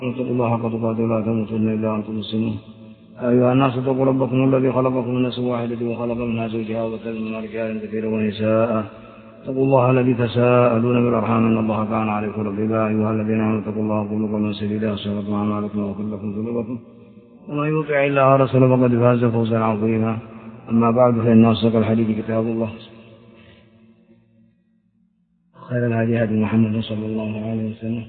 اتقوا الله حق تقاته ولا تموتن الا وانتم مسلمون. ايها الناس اتقوا ربكم الذي خلقكم من نفس واحده وخلق منها زوجها وبث منهما رجالا كثيرا ونساء. اتقوا الله الذي تساءلون بالارحام ان الله كان عليكم رقيبا. ايها الذين امنوا اتقوا الله وقولوا قولا سديدا يغفر لكم اعمالكم ويغفر لكم ذنوبكم ومن يطع الله ورسوله فقد فاز فوزا عظيما. اما بعد فان اصدق الحديث كتاب الله، خير الهدي هدي محمد صلى الله عليه وسلم،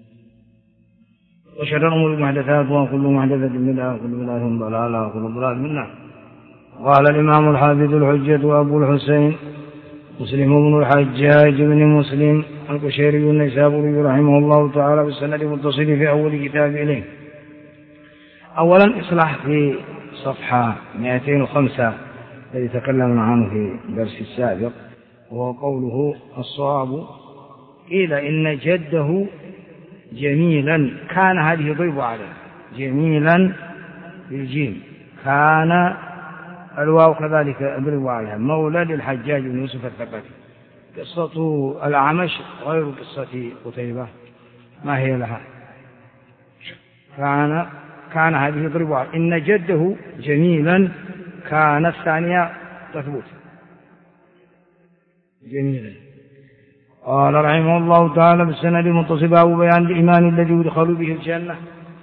وشر الأمور محدثاتها وكل محدثة بدعة وكل بدعة ضلالة وكل ضلال من النار. قال الإمام الحافظ الحجة أبو الحسين مسلم بن الحجاج بن مسلم القشيري النيسابوري رحمه الله تعالى بالسند المتصل في أول كتاب إليه. أولا إصلاح في صفحة 205 الذي تكلمنا عنه في الدرس السابق، وهو قوله الصواب قيل إن جده جميلا كان، هذه ضيب عليه جميلا بالجيم، كان الواو كذلك اضرب عليها، مولى للحجاج بن يوسف الثقفي. قصة الأعمش غير قصة قتيبة، ما هي لها؟ كان هذه ضرب عليه، إن جده جميلا كان الثانية تثبت جميلا. قال رحمه الله تعالى بالسند المتصل باب بيان الإيمان الذي يدخل به الجنة،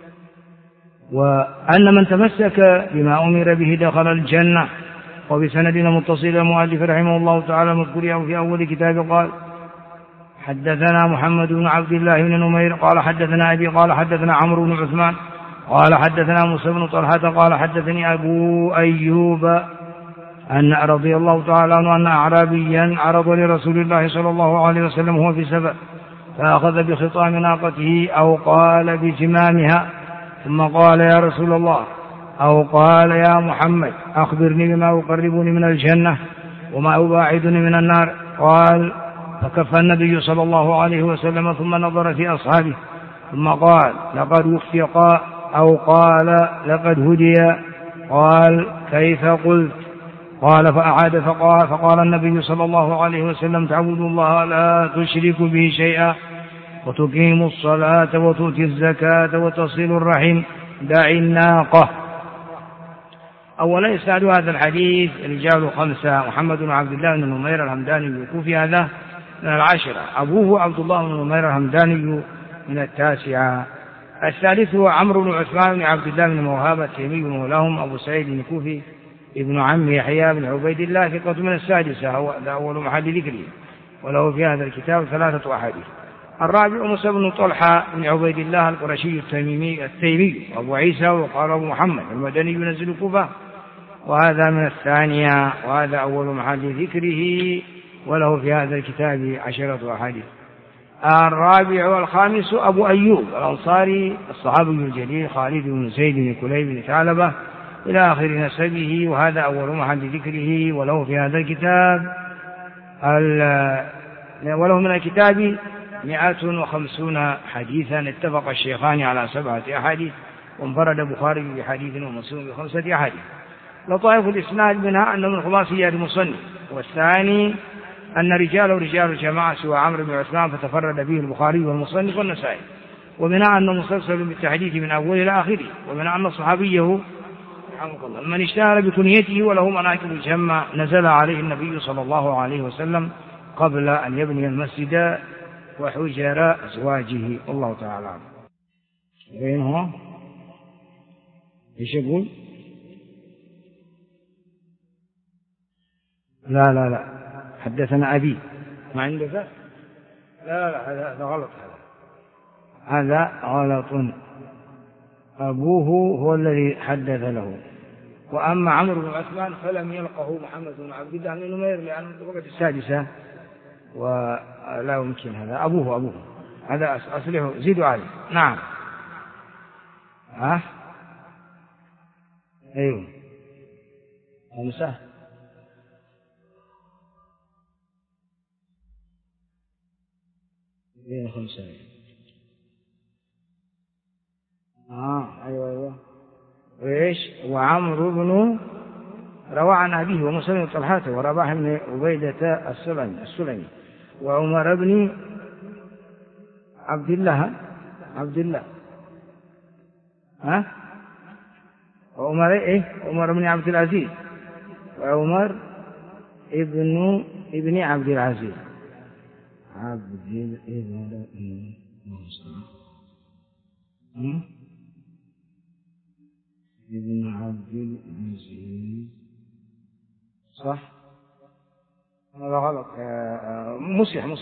وأن من تمسك بما أمر به دخل الجنة. وبسندنا متصل المؤلف رحمه الله تعالى مذكور في أول كتاب قال حدثنا محمد بن عبد الله بن نمير قال حدثنا أبي قال حدثنا عمرو بن عثمان قال حدثنا موسى بن طلحة قال حدثني أبو أيوب أن رضي الله تعالى عنه أن أعرابيا عرض لرسول الله صلى الله عليه وسلم وهو في سبأ، فأخذ بخطام ناقته أو قال بزمامها، ثم قال يا رسول الله أو قال يا محمد أخبرني بما يقربني من الجنة وما يباعدني من النار. قال فكف النبي صلى الله عليه وسلم ثم نظر في أصحابه ثم قال لقد وفق أو قال لقد هدي. قال كيف قلت؟ قال فأعاد فقال النبي صلى الله عليه وسلم تعبد الله لا تشرك به شيئا وتقيم الصلاة وتؤتي الزكاة وتصل الرحم دع الناقة. أولا إسناد هذا الحديث رجال 5: محمد بن عبد الله بن نمير الهمداني الكوفي هذا من 10، أبوه عبد الله بن نمير الهمداني من 9. الثالث هو عمرو بن عثمان بن عبد الله بن موهبة التيمي مولاهم أبو سعيد الكوفي ابن عم يحيى بن عبيد الله ثقة من 6، هو أول محل ذكره، وله في هذا الكتاب 3 أحاديث. الرابع موسى بن طلحة بن عبيد الله القرشي التيمي أبو عيسى وقال أبو محمد المدني ينزل الكوفة، وهذا من 2، وهذا أول محل ذكره، وله في هذا الكتاب 10 أحاديث. الرابع والخامس أبو أيوب الأنصاري الصحابي الجليل خالد بن زيد بن كليب بن ثعلبة إلى آخر نسبه، وهذا أول محل ذكره، وله في هذا الكتاب وله من الكتاب 150 حديثا. اتفق الشيخان على 7 أحاديث، وانفرد البخاري بحديث ومسلم ب5 أحاديث. لطائف الإسناد منها أنه من خلاصيات المصنف، والثاني أن رجال الجماعة سوى عمرو بن عثمان فتفرد به البخاري والمصنف والنسائي، ومنها أنه مسلسل بالتحديث من أول إلى آخره، ومنها أن صحابيه من اشتهر بكنيته وله مناكب جمة نزل عليه النبي صلى الله عليه وسلم قبل أن يبني المسجد وحجر أزواجه. الله تعالى وين هو؟ ايش يقول؟ لا حدثنا أبي، ما عندك؟ لا هذا غلط، هذا غلط. أبوه هو الذي حدث له، وأما عمرو بن عثمان فلم يلقه محمد بن عبد الله بن نمير لأنه الطبقة 6 ولا يمكن. هذا أبوه هذا أصله، زيدوا عليه. نعم أيوه 5 بين 5 أيوه وإيش؟ وعمرو بن روى عن أبيه ومسلم طلحة ورباح بن عبيدة السلمي وعمر بن عبد الله عمر عمر بن عبد العزيز، وعمر ابن عبد العزيز، ابن عبد العزيز، صح؟ هذا غلط، مسلم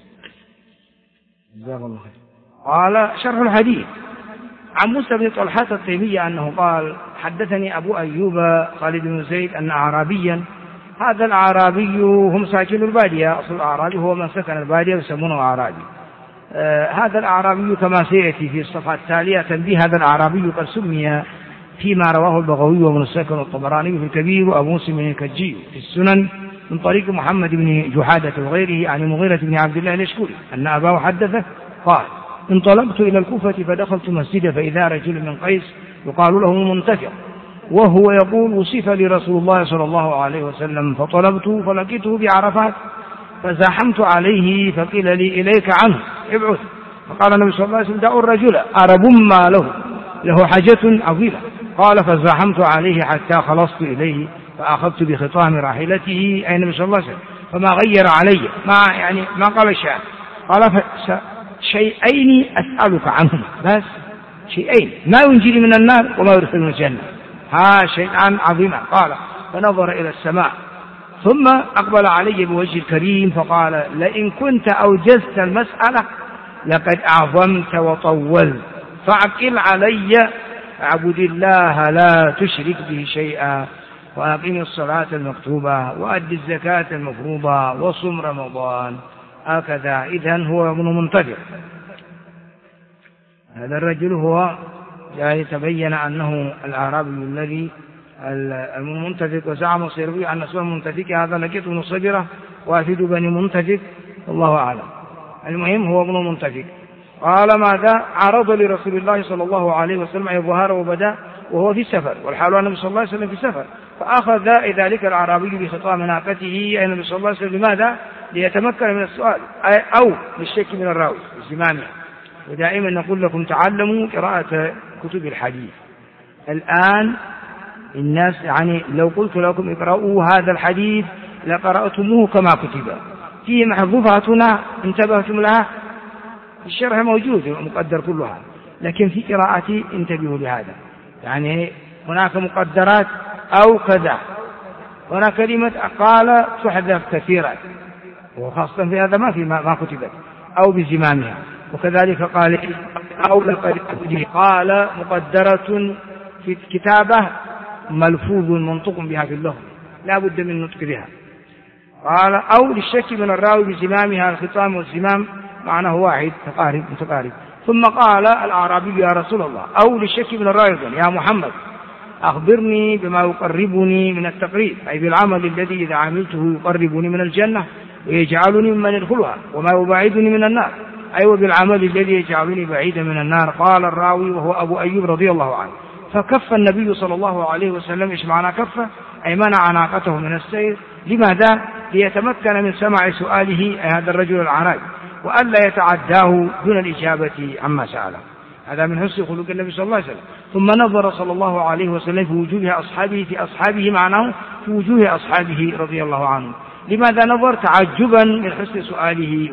جزاك الله خير. قال شرح الحديث عن موسى بن طلحة التيمي أنه قال حدثني أبو أيوب خالد بن زيد أن أعرابيا، هذا الأعرابي هم ساكن البادية، أصل الأعرابي هو من سكن البادية يسمونه أعرابي. هذا الأعرابي كما سيأتي في الصفحة التالية تنبيه، هذا الأعرابي قد سمي فيما رواه البغوي وابن السكن والطبراني في الكبير وأبو مسلم الكجي في السنن من طريق محمد بن جحادة وغيره عن المغيرة بن عبد الله الأشكري أن أباه حدثه قال انطلقت إلى الكوفة فدخلت مسجدا فإذا رجل من قيس يقال له منتفع وهو يقول وصف لي رسول الله صلى الله عليه وسلم فطلبته فلقيته بعرفات فزاحمت عليه فقيل لي إليك عنه ابعث، فقال النبي صلى الله عليه وسلم دعوا الرجل عرب ما له حاجة عظيمة، قال فزاحمت عليه حتى خلصت إليه فأخذت بخطام راحلته أي النبي صلى الله عليه وسلم فما غير علي ما قال شيء، قال شيئين أسألك عنهما، بس شيئين ما ينجي من النار وما يدخل من الجنة، شيئان عظيما. قال فنظر إلى السماء ثم أقبل علي بوجه الكريم فقال لئن كنت أوجزت المسألة لقد أعظمت وطولت فأقل علي اعبد الله لا تشرك به شيئا وأقم الصلاة المكتوبة وأد الزكاة المفروضة وصم رمضان، هكذا. إذن هو ابن منتفع. هذا الرجل هو تبين أنه الأعرابي الذي المنتفق، وزعم الصيرفي أن اسم المنتفق هذا لقيت بن صبرة وافد بني منتفق والله أعلم. المهم هو ابن منتفق. قال ماذا عرض لرسول الله صلى الله عليه وسلم أي ظهر وبدا وهو في السفر والحال النبي صلى الله عليه وسلم في السفر، فأخذ ذلك الأعرابي بخطام ناقته أي النبي صلى الله عليه وسلم لماذا؟ ليتمكن من السؤال أو للشك من الراوي زمامها. ودائما نقول لكم تعلموا قراءة كتب الحديث. الآن الناس لو قلت لكم اقرأوا هذا الحديث لقرأتموه كما كتب، فيه محذوفات هنا انتبهتم لها، الشرح موجود مقدر كلها، لكن في قراءتي انتبهوا لهذا، هناك مقدرات أو كذا، هنا كلمة قال تحذف كثيرا وخاصة في هذا ما كتبت أو بزمامها، وكذلك قال أو قال مقدرة في الكتابة ملفوظ منطق بها في اللغة لا بد من نطق بها. قال أو للشك من الراوي بزمامها، الختام والزمام معناه واحد متقارب. ثم قال الأعرابي يا رسول الله أو للشك من الراوي يا محمد أخبرني بما يقربني من التقريب، أي بالعمل الذي إذا عملته يقربني من الجنة ويجعلني ممن يدخلها وما يبعدني من النار، أي وبالعمل الذي يجعلني بعيدا من النار. قال الراوي وهو أبو أيوب رضي الله عنه فكف النبي صلى الله عليه وسلم. إيش معنى كفه؟ أي منع ناقته من السير. لماذا؟ ليتمكن من سماع سؤاله هذا الرجل الأعرابي وألا يتعداه دون الإجابة عما سأله. هذا من حسن خلق النبي صلى الله عليه وسلم. ثم نظر صلى الله عليه وسلم في وجوه أصحابه، في أصحابه معناه في وجوه أصحابه رضي الله عنهم. لماذا نظر؟ تعجبا من حسن سؤاله